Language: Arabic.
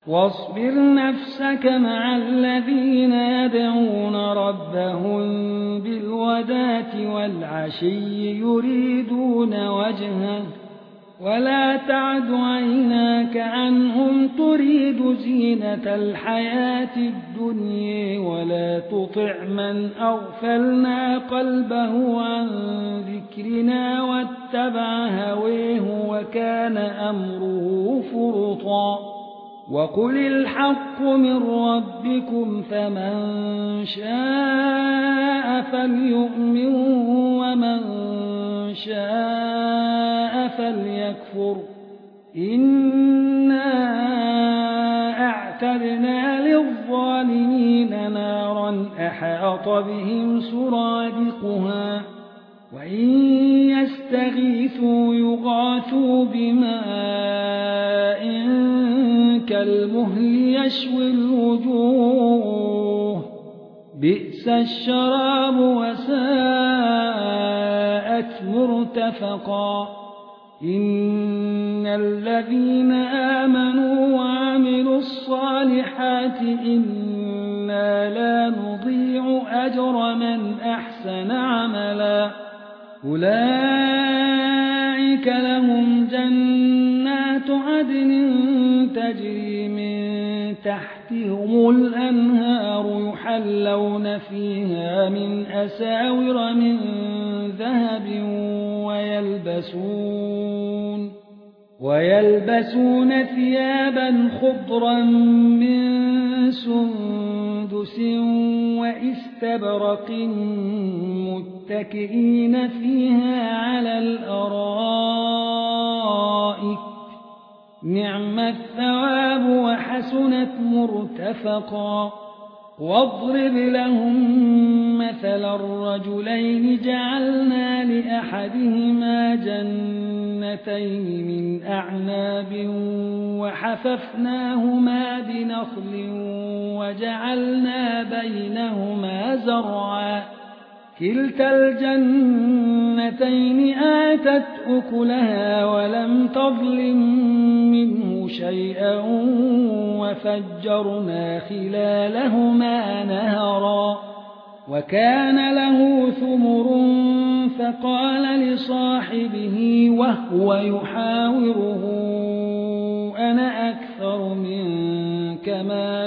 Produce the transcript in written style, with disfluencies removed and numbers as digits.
واصبر نفسك مع الذين يدعون ربهم بالغداة والعشي يريدون وجهه ولا تعد عيناك عنهم تريد زينة الحياة الدنيا ولا تطع من أغفلنا قلبه عن ذكرنا واتبع هويه وكان أمره فرطا وقل الحق من ربكم فمن شاء فليؤمن ومن شاء فليكفر إنا أعتدنا للظالمين نارا أحاط بهم سرادقها وإن يستغيثوا يغاثوا بماء كالمهل يشوي الوجوه بئس الشراب وساءت مرتفقا إن الذين آمنوا وعملوا الصالحات إنا لا نضيع أجر من أحسن عملا أولئك لهم جنات عدن تجري من تحتهم الأنهار يحلون فيها من أساور من ذهب ويلبسون ثيابا خضرا من سندس وإستبرق متكئين فيها على الأرائك نعم الثواب وحسنت مرتفقا واضرب لهم مثل الرجلين جعلنا لأحدهما جنتين من أعناب وحففناهما بنخل وجعلنا بينهما زرعا كلتا الجنتين آتت أكلها ولم تظلم منه شيئا وفجرنا خلالهما نهرا وكان له ثمر فقال لصاحبه وهو يحاوره أنا أكثر منك مالا